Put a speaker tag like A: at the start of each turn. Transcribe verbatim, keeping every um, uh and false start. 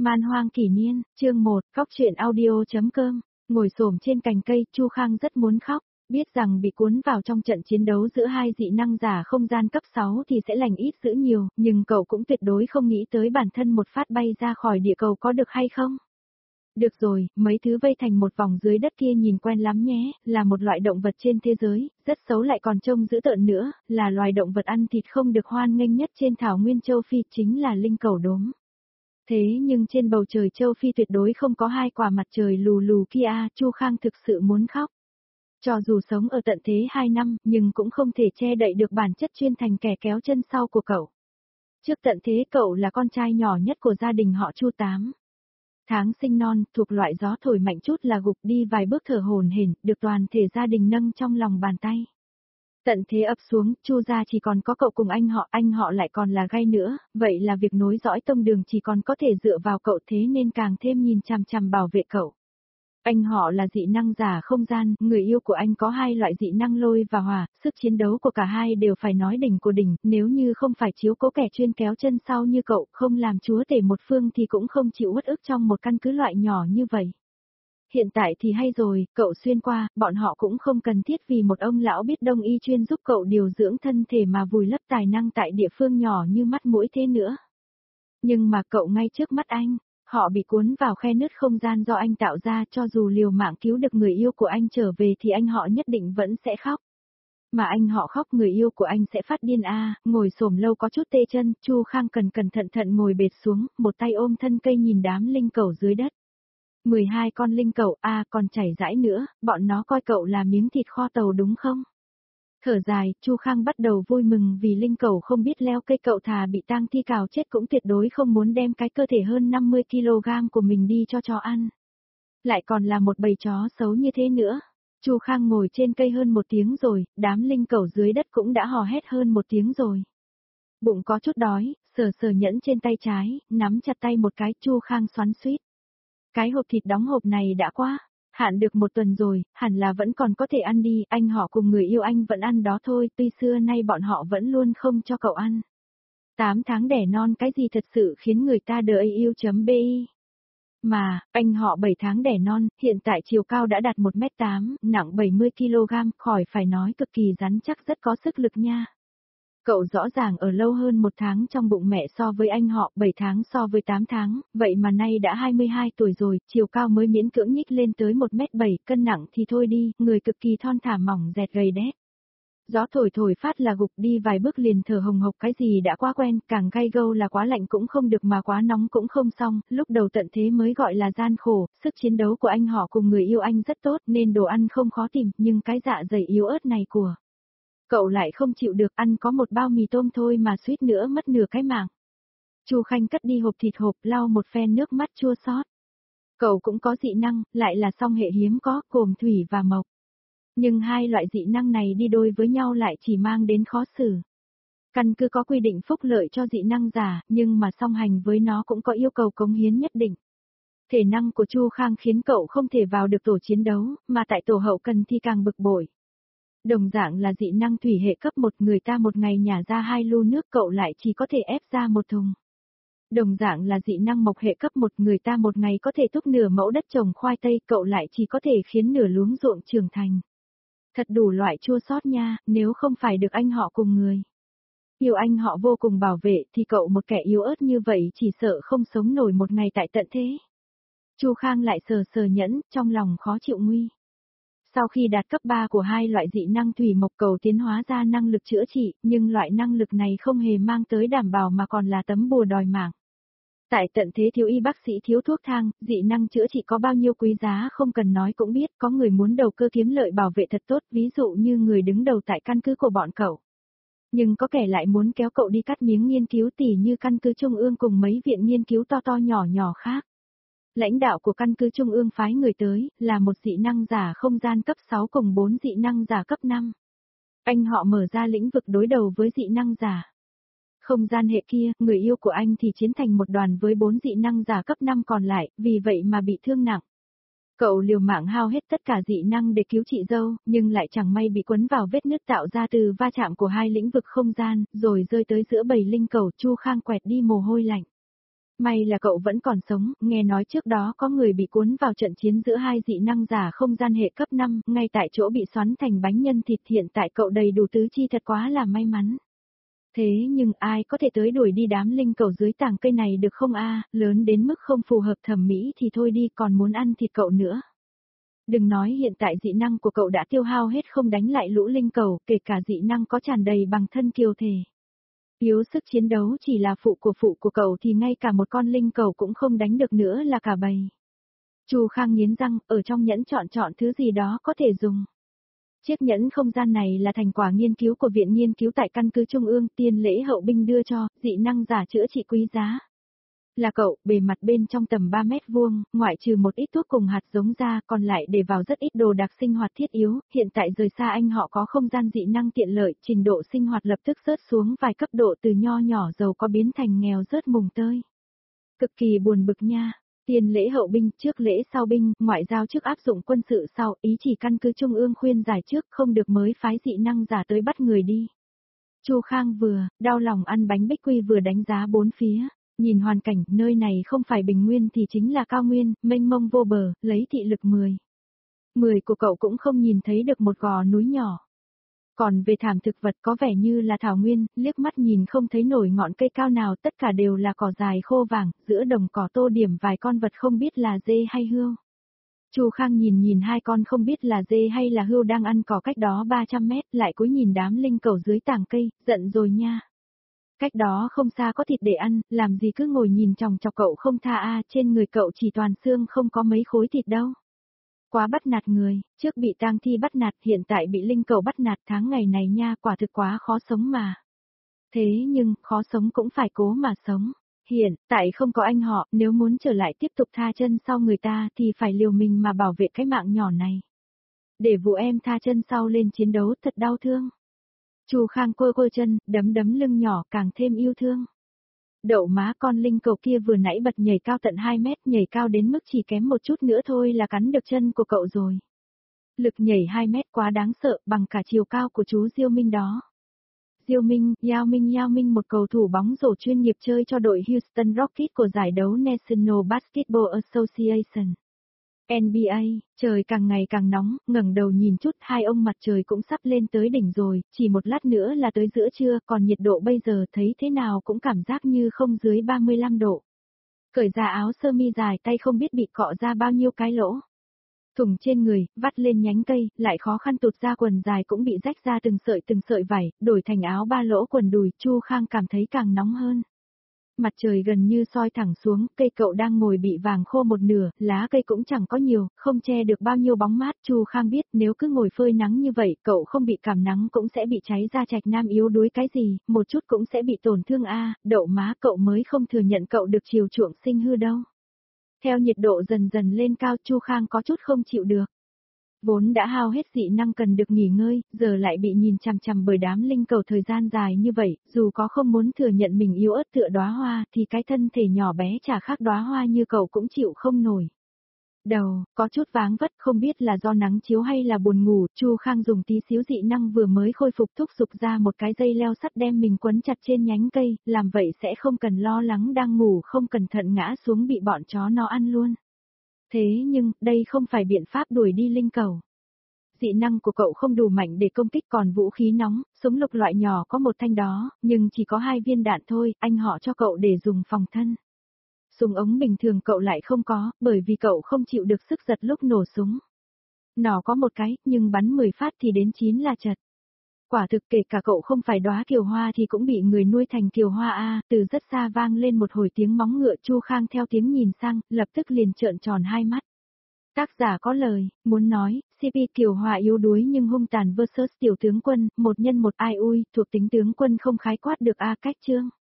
A: Man hoang kỷ niên, chương một, Cóc truyện audio.com, ngồi xổm trên cành cây, Chu Khang rất muốn khóc, biết rằng bị cuốn vào trong trận chiến đấu giữa hai dị năng giả không gian cấp sáu thì sẽ lành ít dữ nhiều, nhưng cậu cũng tuyệt đối không nghĩ tới bản thân một phát bay ra khỏi địa cầu có được hay không. Được rồi, mấy thứ vây thành một vòng dưới đất kia nhìn quen lắm nhé, là một loại động vật trên thế giới, rất xấu lại còn trông dữ tợn nữa, là loài động vật ăn thịt không được hoan nghênh nhất trên thảo nguyên châu Phi, chính là linh cẩu đốm. Thế nhưng trên bầu trời châu Phi tuyệt đối không có hai quả mặt trời lù lù kia, Chu Khang thực sự muốn khóc. Cho dù sống ở tận thế hai năm, nhưng cũng không thể che đậy được bản chất chuyên thành kẻ kéo chân sau của cậu. Trước tận thế cậu là con trai nhỏ nhất của gia đình họ Chu Tám. Tháng sinh non, thuộc loại gió thổi mạnh chút là gục đi vài bước thở hổn hển, được toàn thể gia đình nâng trong lòng bàn tay. Tận thế ập xuống, Chu gia chỉ còn có cậu cùng anh họ, anh họ lại còn là gai nữa, vậy là việc nối dõi tông đường chỉ còn có thể dựa vào cậu, thế nên càng thêm nhìn chằm chằm bảo vệ cậu. Anh họ là dị năng giả không gian, người yêu của anh có hai loại dị năng lôi và hỏa, sức chiến đấu của cả hai đều phải nói đỉnh của đỉnh, nếu như không phải chiếu cố kẻ chuyên kéo chân sau như cậu, không làm chúa tể một phương thì cũng không chịu uất ức trong một căn cứ loại nhỏ như vậy. Hiện tại thì hay rồi, cậu xuyên qua, bọn họ cũng không cần thiết vì một ông lão biết đông y chuyên giúp cậu điều dưỡng thân thể mà vùi lấp tài năng tại địa phương nhỏ như mắt mũi thế nữa. Nhưng mà cậu ngay trước mắt anh, họ bị cuốn vào khe nứt không gian do anh tạo ra, cho dù liều mạng cứu được người yêu của anh trở về thì anh họ nhất định vẫn sẽ khóc. Mà anh họ khóc người yêu của anh sẽ phát điên a, ngồi xổm lâu có chút tê chân, Chu Khang cần cẩn thận thận ngồi bệt xuống, một tay ôm thân cây nhìn đám linh cẩu dưới đất. mười hai con linh cẩu a à, còn chảy rãi nữa, bọn nó coi cậu là miếng thịt kho tàu đúng không? Thở dài, Chu Khang bắt đầu vui mừng vì linh cẩu không biết leo cây, cậu thà bị tang thi cào chết cũng tuyệt đối không muốn đem cái cơ thể hơn năm mươi ki lô gam của mình đi cho chó ăn. Lại còn là một bầy chó xấu như thế nữa. Chu Khang ngồi trên cây hơn một tiếng rồi, đám linh cẩu dưới đất cũng đã hò hét hơn một tiếng rồi. Bụng có chút đói, sờ sờ nhẫn trên tay trái, nắm chặt tay một cái, Chu Khang xoắn xuýt. Cái hộp thịt đóng hộp này đã qua, hạn được một tuần rồi, hẳn là vẫn còn có thể ăn đi, anh họ cùng người yêu anh vẫn ăn đó thôi, tuy xưa nay bọn họ vẫn luôn không cho cậu ăn. tám tháng đẻ non cái gì thật sự khiến người ta đợi yêu.bi. Mà, anh họ bảy tháng đẻ non, hiện tại chiều cao đã đạt một mét tám, nặng bảy mươi ki lô gam, khỏi phải nói cực kỳ rắn chắc, rất có sức lực nha. Cậu rõ ràng ở lâu hơn một tháng trong bụng mẹ so với anh họ, bảy tháng so với tám tháng, vậy mà nay đã hai mươi hai tuổi rồi, chiều cao mới miễn cưỡng nhích lên tới một mét bảy, cân nặng thì thôi đi, người cực kỳ thon thả mỏng dẹt gầy đét. Gió thổi thổi phát là gục đi vài bước liền thở hồng hộc, cái gì đã quá quen, càng gay gâu là quá lạnh cũng không được mà quá nóng cũng không xong, lúc đầu tận thế mới gọi là gian khổ, sức chiến đấu của anh họ cùng người yêu anh rất tốt nên đồ ăn không khó tìm, nhưng cái dạ dày yếu ớt này của cậu lại không chịu được, ăn có một bao mì tôm thôi mà suýt nữa mất nửa cái mạng. Chu Khanh cất đi hộp thịt hộp, lau một phen nước mắt chua xót. Cậu cũng có dị năng, lại là song hệ hiếm có, gồm thủy và mộc. Nhưng hai loại dị năng này đi đôi với nhau lại chỉ mang đến khó xử. Căn cứ có quy định phúc lợi cho dị năng giả, nhưng mà song hành với nó cũng có yêu cầu cống hiến nhất định. Thể năng của Chu Khang khiến cậu không thể vào được tổ chiến đấu, mà tại tổ hậu cần thì càng bực bội. Đồng dạng là dị năng thủy hệ cấp một, người ta một ngày nhả ra hai lu nước, cậu lại chỉ có thể ép ra một thùng. Đồng dạng là dị năng mộc hệ cấp một, người ta một ngày có thể thúc nửa mẫu đất trồng khoai tây, cậu lại chỉ có thể khiến nửa luống ruộng trưởng thành. Thật đủ loại chua xót nha, nếu không phải được anh họ cùng người yêu anh họ vô cùng bảo vệ thì cậu một kẻ yếu ớt như vậy chỉ sợ không sống nổi một ngày tại tận thế. Chu Khang lại sờ sờ nhẫn, trong lòng khó chịu nguy. Sau khi đạt cấp ba của hai loại dị năng thủy mộc, cầu tiến hóa ra năng lực chữa trị, nhưng loại năng lực này không hề mang tới đảm bảo mà còn là tấm bùa đòi mạng. Tại tận thế thiếu y bác sĩ thiếu thuốc thang, dị năng chữa trị có bao nhiêu quý giá không cần nói cũng biết, có người muốn đầu cơ kiếm lợi bảo vệ thật tốt, ví dụ như người đứng đầu tại căn cứ của bọn cậu. Nhưng có kẻ lại muốn kéo cậu đi cắt miếng nghiên cứu tỉ như căn cứ Trung ương cùng mấy viện nghiên cứu to to nhỏ nhỏ khác. Lãnh đạo của căn cứ Trung ương phái người tới, là một dị năng giả không gian cấp sáu cùng bốn dị năng giả cấp năm. Anh họ mở ra lĩnh vực đối đầu với dị năng giả không gian hệ kia, người yêu của anh thì chiến thành một đoàn với bốn dị năng giả cấp năm còn lại, vì vậy mà bị thương nặng. Cậu liều mạng hao hết tất cả dị năng để cứu chị dâu, nhưng lại chẳng may bị quấn vào vết nứt tạo ra từ va chạm của hai lĩnh vực không gian, rồi rơi tới giữa bầy linh cẩu. Chu Khang quẹt đi mồ hôi lạnh. May là cậu vẫn còn sống, nghe nói trước đó có người bị cuốn vào trận chiến giữa hai dị năng giả không gian hệ cấp năm, ngay tại chỗ bị xoắn thành bánh nhân thịt, hiện tại cậu đầy đủ tứ chi thật quá là may mắn. Thế nhưng ai có thể tới đuổi đi đám linh cẩu dưới tàng cây này được không a, lớn đến mức không phù hợp thẩm mỹ thì thôi đi, còn muốn ăn thịt cậu nữa. Đừng nói hiện tại dị năng của cậu đã tiêu hao hết không đánh lại lũ linh cẩu, kể cả dị năng có tràn đầy bằng thân kiều thể. Yếu sức chiến đấu chỉ là phụ của phụ của cậu thì ngay cả một con linh cẩu cũng không đánh được nữa là cả bầy. Chu Khang nghiến răng, ở trong nhẫn chọn chọn thứ gì đó có thể dùng. Chiếc nhẫn không gian này là thành quả nghiên cứu của Viện Nghiên cứu tại căn cứ Trung ương, Tiên Lễ Hậu Binh đưa cho, dị năng giả chữa trị quý giá. Là cậu, bề mặt bên trong tầm ba mét vuông, ngoại trừ một ít thuốc cùng hạt giống ra, còn lại để vào rất ít đồ đặc sinh hoạt thiết yếu, hiện tại rời xa anh họ có không gian dị năng tiện lợi, trình độ sinh hoạt lập tức rớt xuống vài cấp độ, từ nho nhỏ giàu có biến thành nghèo rớt mùng tơi. Cực kỳ buồn bực nha. Tiền lễ hậu binh, trước lễ sau binh, ngoại giao trước áp dụng quân sự sau, ý chỉ căn cứ Trung ương khuyên giải trước, không được mới phái dị năng giả tới bắt người đi. Chu Khang vừa, đau lòng ăn bánh bích quy vừa đánh giá bốn phía, nhìn hoàn cảnh, nơi này không phải bình nguyên thì chính là cao nguyên, mênh mông vô bờ, lấy thị lực mười. mười của cậu cũng không nhìn thấy được một gò núi nhỏ. Còn về thảm thực vật có vẻ như là thảo nguyên, liếc mắt nhìn không thấy nổi ngọn cây cao nào, tất cả đều là cỏ dài khô vàng, giữa đồng cỏ tô điểm vài con vật không biết là dê hay hươu. Chu Khang nhìn nhìn hai con không biết là dê hay là hươu đang ăn cỏ cách đó ba trăm mét, lại cúi nhìn đám linh cẩu dưới tàng cây, giận rồi nha. Cách đó không xa có thịt để ăn, làm gì cứ ngồi nhìn chòng chọc cậu không tha a, trên người cậu chỉ toàn xương không có mấy khối thịt đâu. Quá bắt nạt người, trước bị tang thi bắt nạt, hiện tại bị linh cẩu bắt nạt, tháng ngày này nha, quả thực quá khó sống mà. Thế nhưng, khó sống cũng phải cố mà sống. Hiện, tại không có anh họ, nếu muốn trở lại tiếp tục tha chân sau người ta thì phải liều mình mà bảo vệ cái mạng nhỏ này. Để vụ em tha chân sau lên chiến đấu thật đau thương. Chu Khang quơ quơ chân, đấm đấm lưng nhỏ càng thêm yêu thương. Đậu má, con linh cẩu kia vừa nãy bật nhảy cao tận hai mét, nhảy cao đến mức chỉ kém một chút nữa thôi là cắn được chân của cậu rồi. Lực nhảy hai mét quá đáng sợ, bằng cả chiều cao của chú Diêu Minh đó. Diêu Minh, Yao Minh Yao Minh, một cầu thủ bóng rổ chuyên nghiệp chơi cho đội Houston Rockets của giải đấu National Basketball Association. en bi ây, trời càng ngày càng nóng, ngẩng đầu nhìn chút, hai ông mặt trời cũng sắp lên tới đỉnh rồi, chỉ một lát nữa là tới giữa trưa, còn nhiệt độ bây giờ thấy thế nào cũng cảm giác như không dưới ba mươi lăm độ. Cởi ra áo sơ mi dài tay không biết bị cọ ra bao nhiêu cái lỗ. Thùng trên người, vắt lên nhánh cây, lại khó khăn tụt ra quần dài cũng bị rách ra từng sợi từng sợi vải, đổi thành áo ba lỗ quần đùi, Chu Khang cảm thấy càng nóng hơn. Mặt trời gần như soi thẳng xuống, cây cậu đang ngồi bị vàng khô một nửa, lá cây cũng chẳng có nhiều, không che được bao nhiêu bóng mát. Chu Khang biết nếu cứ ngồi phơi nắng như vậy, cậu không bị cảm nắng cũng sẽ bị cháy da trạch nam yếu đuối cái gì, một chút cũng sẽ bị tổn thương a, đậu má, cậu mới không thừa nhận cậu được chiều chuộng sinh hư đâu. Theo nhiệt độ dần dần lên cao, Chu Khang có chút không chịu được. Vốn đã hao hết dị năng cần được nghỉ ngơi, giờ lại bị nhìn chằm chằm bởi đám linh cẩu thời gian dài như vậy, dù có không muốn thừa nhận mình yếu ớt tựa đóa hoa, thì cái thân thể nhỏ bé chả khác đóa hoa như cậu cũng chịu không nổi. Đầu, có chút váng vất, không biết là do nắng chiếu hay là buồn ngủ, Chu Khang dùng tí xíu dị năng vừa mới khôi phục thúc giục ra một cái dây leo sắt đem mình quấn chặt trên nhánh cây, làm vậy sẽ không cần lo lắng đang ngủ không cẩn thận ngã xuống bị bọn chó nó ăn luôn. Thế nhưng, đây không phải biện pháp đuổi đi linh cẩu. Dị năng của cậu không đủ mạnh để công kích, còn vũ khí nóng, súng lục loại nhỏ có một thanh đó, nhưng chỉ có hai viên đạn thôi, anh họ cho cậu để dùng phòng thân. Súng ống bình thường cậu lại không có, bởi vì cậu không chịu được sức giật lúc nổ súng. Nó có một cái, nhưng bắn mười phát thì đến chín là chật. Quả thực kể cả cậu không phải đóa kiều hoa thì cũng bị người nuôi thành kiều hoa a. Từ rất xa vang lên một hồi tiếng móng ngựa, Chu Khang theo tiếng nhìn sang, lập tức liền trợn tròn hai mắt. Tác giả có lời, muốn nói, xê pê kiều hoa yếu đuối nhưng hung tàn versus tiểu tướng quân, một nhân một ai ui, thuộc tính tướng quân không khái quát được a. Cách chương.